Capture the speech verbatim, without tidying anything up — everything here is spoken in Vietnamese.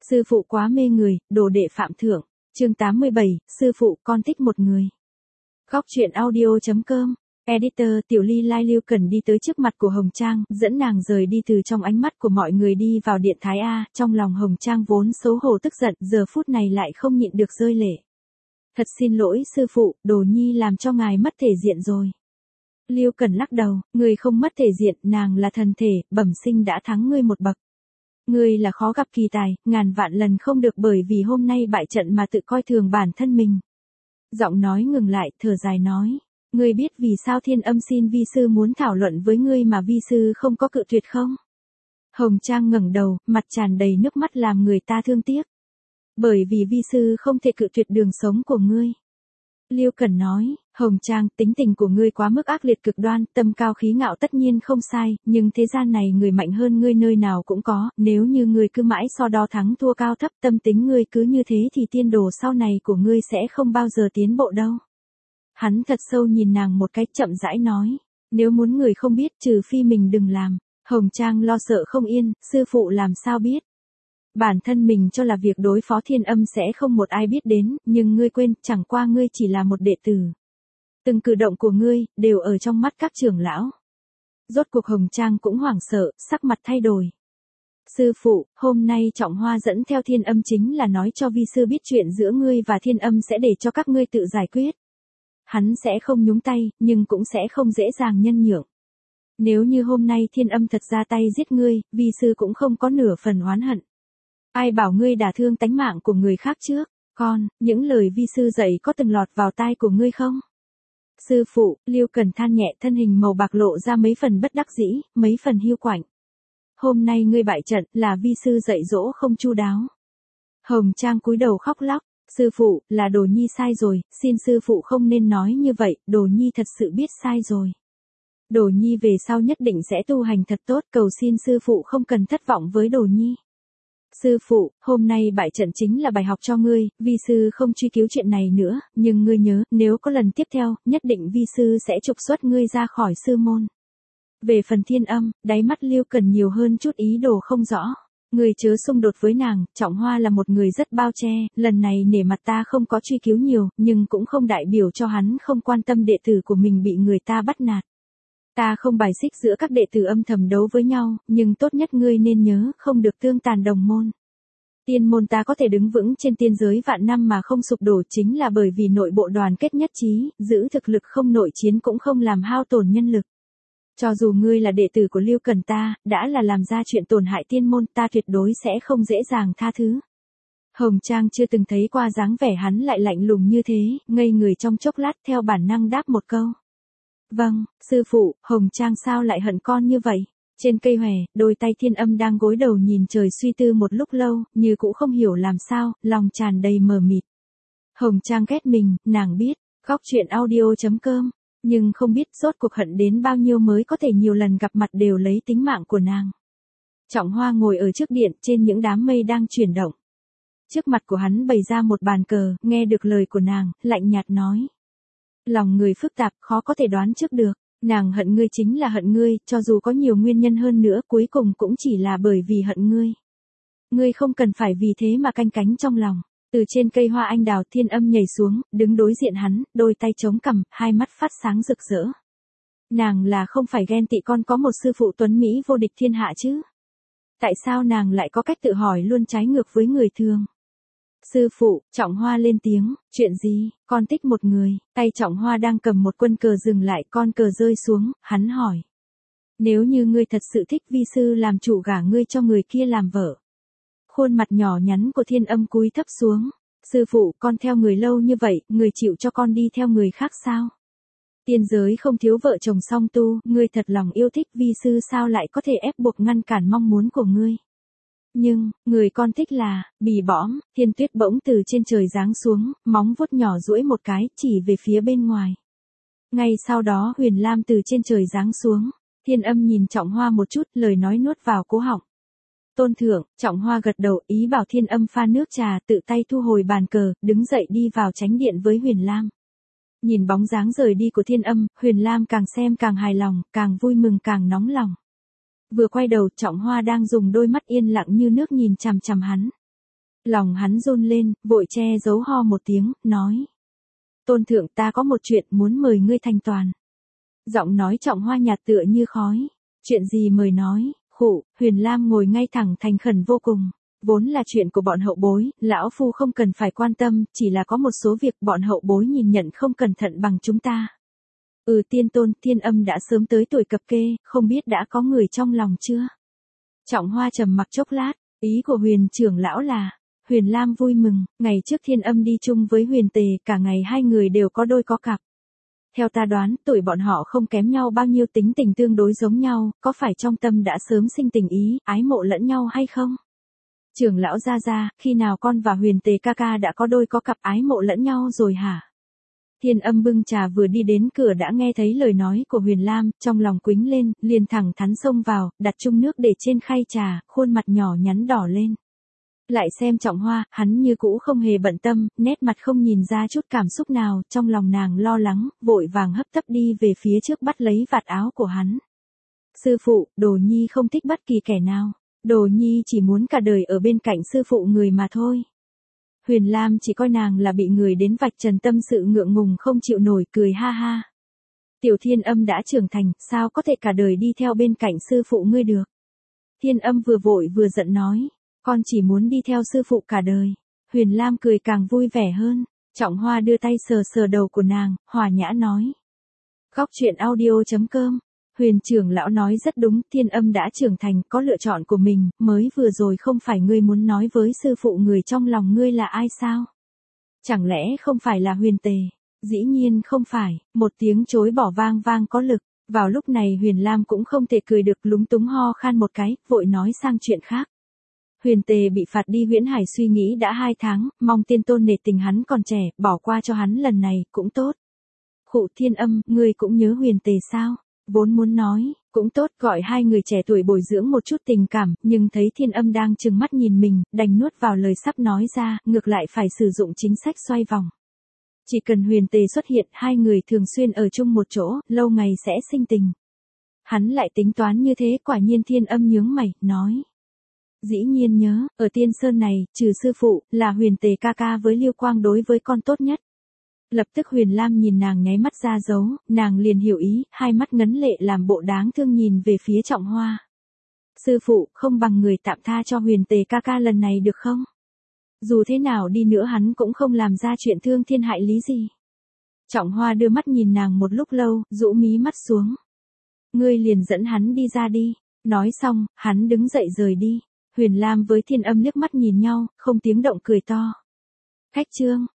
Sư phụ quá mê người, đồ đệ phạm thượng. Chương tám mươi bảy, sư phụ con thích một người. Góc truyện audio.com. Editor Tiểu Ly Lai Lưu Cần đi tới trước mặt của Hồng Trang, dẫn nàng rời đi từ trong ánh mắt của mọi người đi vào điện Thái A, trong lòng Hồng Trang vốn xấu hổ tức giận, giờ phút này lại không nhịn được rơi lệ. Thật xin lỗi sư phụ, Đồ Nhi làm cho ngài mất thể diện rồi. Lưu Cần lắc đầu, người không mất thể diện, nàng là thần thể, bẩm sinh đã thắng ngươi một bậc. Ngươi là khó gặp kỳ tài, ngàn vạn lần không được bởi vì hôm nay bại trận mà tự coi thường bản thân mình. Giọng nói ngừng lại, thở dài nói. Ngươi biết vì sao Thiên Âm xin vi sư muốn thảo luận với ngươi mà vi sư không có cự tuyệt không? Hồng Trang ngẩng đầu, mặt tràn đầy nước mắt làm người ta thương tiếc. Bởi vì vi sư không thể cự tuyệt đường sống của ngươi. Lưu Cần nói, Hồng Trang, tính tình của ngươi quá mức ác liệt cực đoan, tâm cao khí ngạo tất nhiên không sai, nhưng thế gian này người mạnh hơn ngươi nơi nào cũng có, nếu như ngươi cứ mãi so đo thắng thua cao thấp, tâm tính ngươi cứ như thế thì tiên đồ sau này của ngươi sẽ không bao giờ tiến bộ đâu. Hắn thật sâu nhìn nàng một cái, chậm rãi nói, nếu muốn người không biết trừ phi mình đừng làm. Hồng Trang lo sợ không yên, sư phụ làm sao biết? Bản thân mình cho là việc đối phó Thiên Âm sẽ không một ai biết đến, nhưng ngươi quên, chẳng qua ngươi chỉ là một đệ tử. Từng cử động của ngươi, đều ở trong mắt các trưởng lão. Rốt cuộc Hồng Trang cũng hoảng sợ, sắc mặt thay đổi. Sư phụ, hôm nay Trọng Hoa dẫn theo Thiên Âm chính là nói cho vi sư biết chuyện giữa ngươi và Thiên Âm sẽ để cho các ngươi tự giải quyết. Hắn sẽ không nhúng tay, nhưng cũng sẽ không dễ dàng nhân nhượng. Nếu như hôm nay Thiên Âm thật ra tay giết ngươi, vi sư cũng không có nửa phần oán hận. Ai bảo ngươi đả thương tánh mạng của người khác trước, con, những lời vi sư dạy có từng lọt vào tai của ngươi không? Sư phụ, Lưu Cần than nhẹ, thân hình màu bạc lộ ra mấy phần bất đắc dĩ, mấy phần hiu quạnh. Hôm nay ngươi bại trận, là vi sư dạy dỗ không chu đáo. Hồng Trang cúi đầu khóc lóc, sư phụ, là Đồ Nhi sai rồi, xin sư phụ không nên nói như vậy, Đồ Nhi thật sự biết sai rồi. Đồ Nhi về sau nhất định sẽ tu hành thật tốt, cầu xin sư phụ không cần thất vọng với Đồ Nhi. Sư phụ, hôm nay bại trận chính là bài học cho ngươi, vi sư không truy cứu chuyện này nữa, nhưng ngươi nhớ, nếu có lần tiếp theo, nhất định vi sư sẽ trục xuất ngươi ra khỏi sư môn. Về phần Thiên Âm, đáy mắt Lưu Cần nhiều hơn chút ý đồ không rõ. Ngươi chớ xung đột với nàng, Trọng Hoa là một người rất bao che, lần này nể mặt ta không có truy cứu nhiều, nhưng cũng không đại biểu cho hắn không quan tâm đệ tử của mình bị người ta bắt nạt. Ta không bài xích giữa các đệ tử âm thầm đấu với nhau, nhưng tốt nhất ngươi nên nhớ, không được tương tàn đồng môn. Tiên môn ta có thể đứng vững trên tiên giới vạn năm mà không sụp đổ chính là bởi vì nội bộ đoàn kết nhất trí, giữ thực lực không nội chiến cũng không làm hao tổn nhân lực. Cho dù ngươi là đệ tử của Lưu Cần ta, đã là làm ra chuyện tổn hại tiên môn, ta tuyệt đối sẽ không dễ dàng tha thứ. Hồng Trang chưa từng thấy qua dáng vẻ hắn lại lạnh lùng như thế, ngây người trong chốc lát theo bản năng đáp một câu. Vâng, sư phụ, Hồng Trang sao lại hận con như vậy? Trên cây hòe, đôi tay Thiên Âm đang gối đầu nhìn trời suy tư một lúc lâu, như cũng không hiểu làm sao, lòng tràn đầy mờ mịt. Hồng Trang ghét mình, nàng biết, góc truyện audio.com, nhưng không biết rốt cuộc hận đến bao nhiêu mới có thể nhiều lần gặp mặt đều lấy tính mạng của nàng. Trọng Hoa ngồi ở trước điện, trên những đám mây đang chuyển động. Trước mặt của hắn bày ra một bàn cờ, nghe được lời của nàng, lạnh nhạt nói. Lòng người phức tạp, khó có thể đoán trước được. Nàng hận ngươi chính là hận ngươi, cho dù có nhiều nguyên nhân hơn nữa, cuối cùng cũng chỉ là bởi vì hận ngươi. Ngươi không cần phải vì thế mà canh cánh trong lòng. Từ trên cây hoa anh đào, Thiên Âm nhảy xuống, đứng đối diện hắn, đôi tay chống cằm, hai mắt phát sáng rực rỡ. Nàng là không phải ghen tị con có một sư phụ tuấn Mỹ vô địch thiên hạ chứ? Tại sao nàng lại có cách tự hỏi luôn trái ngược với người thường? Sư phụ, Trọng Hoa lên tiếng, chuyện gì, con thích một người, tay Trọng Hoa đang cầm một quân cờ dừng lại, con cờ rơi xuống, hắn hỏi. Nếu như ngươi thật sự thích vi sư làm chủ gả ngươi cho người kia làm vợ. Khuôn mặt nhỏ nhắn của Thiên Âm cúi thấp xuống, sư phụ, con theo người lâu như vậy, người chịu cho con đi theo người khác sao? Tiên giới không thiếu vợ chồng song tu, ngươi thật lòng yêu thích vi sư sao lại có thể ép buộc ngăn cản mong muốn của ngươi? Nhưng, người con thích là, bì bõm, Thiên Tuyết bỗng từ trên trời giáng xuống, móng vuốt nhỏ duỗi một cái, chỉ về phía bên ngoài. Ngay sau đó Huyền Lam từ trên trời giáng xuống, Thiên Âm nhìn Trọng Hoa một chút, lời nói nuốt vào cố họng. Tôn thượng, Trọng Hoa gật đầu, ý bảo Thiên Âm pha nước trà, tự tay thu hồi bàn cờ, đứng dậy đi vào chánh điện với Huyền Lam. Nhìn bóng dáng rời đi của Thiên Âm, Huyền Lam càng xem càng hài lòng, càng vui mừng càng nóng lòng. Vừa quay đầu, Trọng Hoa đang dùng đôi mắt yên lặng như nước nhìn chằm chằm hắn. Lòng hắn run lên, vội che giấu ho một tiếng, nói. Tôn thượng, ta có một chuyện muốn mời ngươi thành toàn. Giọng nói Trọng Hoa nhạt tựa như khói. Chuyện gì mời nói, khụ, Huyền Lam ngồi ngay thẳng thành khẩn vô cùng. Vốn là chuyện của bọn hậu bối, lão phu không cần phải quan tâm, chỉ là có một số việc bọn hậu bối nhìn nhận không cẩn thận bằng chúng ta. Ừ, tiên tôn, Thiên Âm đã sớm tới tuổi cập kê, không biết đã có người trong lòng chưa? Trọng Hoa trầm mặc chốc lát, ý của Huyền trưởng lão là, Huyền Lam vui mừng, ngày trước Thiên Âm đi chung với Huyền Tề, cả ngày hai người đều có đôi có cặp. Theo ta đoán, tuổi bọn họ không kém nhau bao nhiêu, tính tình tương đối giống nhau, có phải trong tâm đã sớm sinh tình ý, ái mộ lẫn nhau hay không? Trưởng lão gia gia, khi nào con và Huyền Tề ca ca đã có đôi có cặp ái mộ lẫn nhau rồi hả? Thiên Âm bưng trà vừa đi đến cửa đã nghe thấy lời nói của Huyền Lam, trong lòng quĩnh lên, liền thẳng thắn xông vào, đặt chung nước để trên khay trà, khuôn mặt nhỏ nhắn đỏ lên. Lại xem Trọng Hoa, hắn như cũ không hề bận tâm, nét mặt không nhìn ra chút cảm xúc nào, trong lòng nàng lo lắng, vội vàng hấp tấp đi về phía trước bắt lấy vạt áo của hắn. Sư phụ, Đồ Nhi không thích bất kỳ kẻ nào, Đồ Nhi chỉ muốn cả đời ở bên cạnh sư phụ người mà thôi. Huyền Lam chỉ coi nàng là bị người đến vạch trần tâm sự, ngượng ngùng không chịu nổi, cười ha ha. Tiểu Thiên Âm đã trưởng thành, sao có thể cả đời đi theo bên cạnh sư phụ ngươi được? Thiên Âm vừa vội vừa giận nói. Con chỉ muốn đi theo sư phụ cả đời. Huyền Lam cười càng vui vẻ hơn. Trọng Hoa đưa tay sờ sờ đầu của nàng, hòa nhã nói. Góc truyện audio chấm com. Huyền trưởng lão nói rất đúng, Thiên Âm đã trưởng thành, có lựa chọn của mình, mới vừa rồi không phải ngươi muốn nói với sư phụ người trong lòng ngươi là ai sao? Chẳng lẽ không phải là Huyền Tề? Dĩ nhiên không phải, một tiếng chối bỏ vang vang có lực. Vào lúc này Huyền Lam cũng không thể cười được, lúng túng ho khan một cái, vội nói sang chuyện khác. Huyền Tề bị phạt đi Huyễn Hải suy nghĩ đã hai tháng, mong tiên tôn nể tình hắn còn trẻ, bỏ qua cho hắn lần này, cũng tốt. Khụ, Thiên Âm, ngươi cũng nhớ Huyền Tề sao? Vốn muốn nói, cũng tốt, gọi hai người trẻ tuổi bồi dưỡng một chút tình cảm, nhưng thấy Thiên Âm đang trừng mắt nhìn mình, đành nuốt vào lời sắp nói ra, ngược lại phải sử dụng chính sách xoay vòng. Chỉ cần Huyền Tề xuất hiện, hai người thường xuyên ở chung một chỗ, lâu ngày sẽ sinh tình. Hắn lại tính toán như thế, quả nhiên Thiên Âm nhướng mày, nói. Dĩ nhiên nhớ, ở Tiên Sơn này, trừ sư phụ, là Huyền Tề ca ca với Liêu Quang đối với con tốt nhất. Lập tức Huyền Lam nhìn nàng nháy mắt ra dấu, nàng liền hiểu ý, hai mắt ngấn lệ làm bộ đáng thương nhìn về phía Trọng Hoa. Sư phụ, không bằng người tạm tha cho Huyền Tề ca ca lần này được không? Dù thế nào đi nữa hắn cũng không làm ra chuyện thương thiên hại lý gì. Trọng Hoa đưa mắt nhìn nàng một lúc lâu, rũ mí mắt xuống. Ngươi liền dẫn hắn đi ra đi. Nói xong, hắn đứng dậy rời đi. Huyền Lam với Thiên Âm liếc mắt nhìn nhau, không tiếng động cười to. Khách trương,